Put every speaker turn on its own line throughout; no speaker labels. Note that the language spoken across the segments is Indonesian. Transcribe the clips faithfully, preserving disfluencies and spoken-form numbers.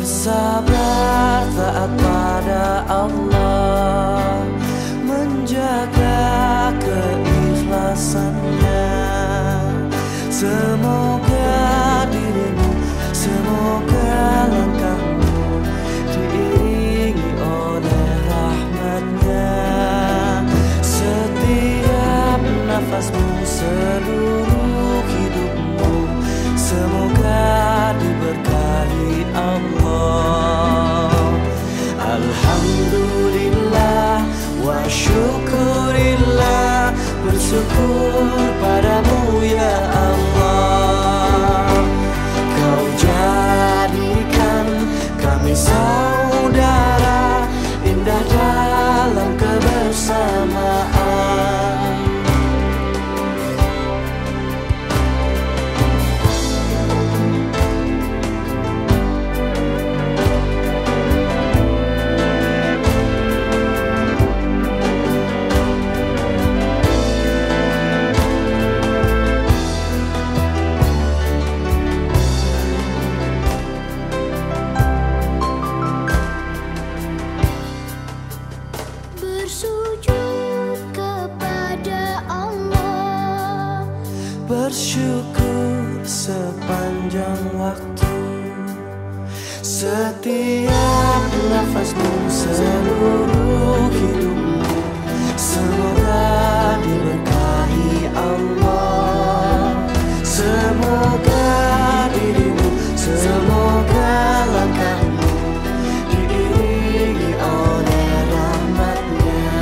bersabar taat pada Allah, menjaga keikhlasannya. Semoga dirimu, semoga langkahmu diiringi oleh rahmatnya. Setiap nafasmu, seluruh hidupmu, semoga diberkahi Allah. Alhamdulillah wa syukurillah, bersyukur padamu ya Allah. Kau jadikan kami saudara, indah dalam kebersamaan. Bersyukur sepanjang waktu, setiap nafasmu, seluruh hidupmu, semoga diberkahi Allah. Semoga dirimu, semoga langkahmu diiringi oleh rahmatnya.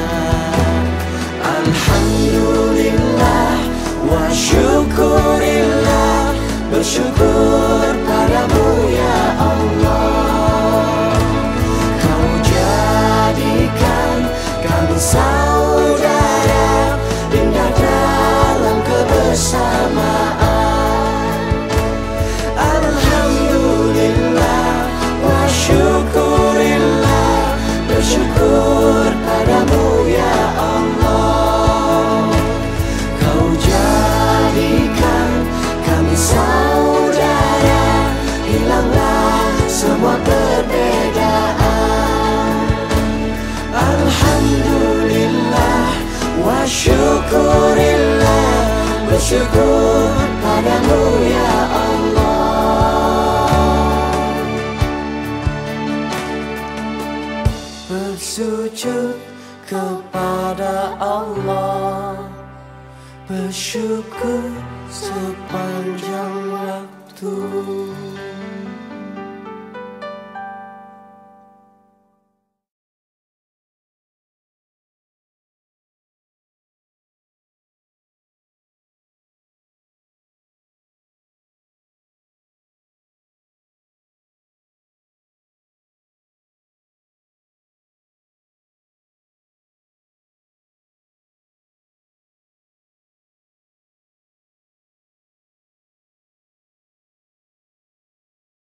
Alhamdulillah wa syukurillah, bersyukur padamu ya Allah. Kau jadikan kami saudara, indah dalam kebersamaan. Alhamdulillah wa syukurillah, bersyukur padamu ya Allah. Kau jadikan kami saudara, hilanglah semua perbedaan. Alhamdulillah wa syukurillah, bersyukur padamu ya Allah. Bersujud kepada Allah, bersyukur sepanjang waktu.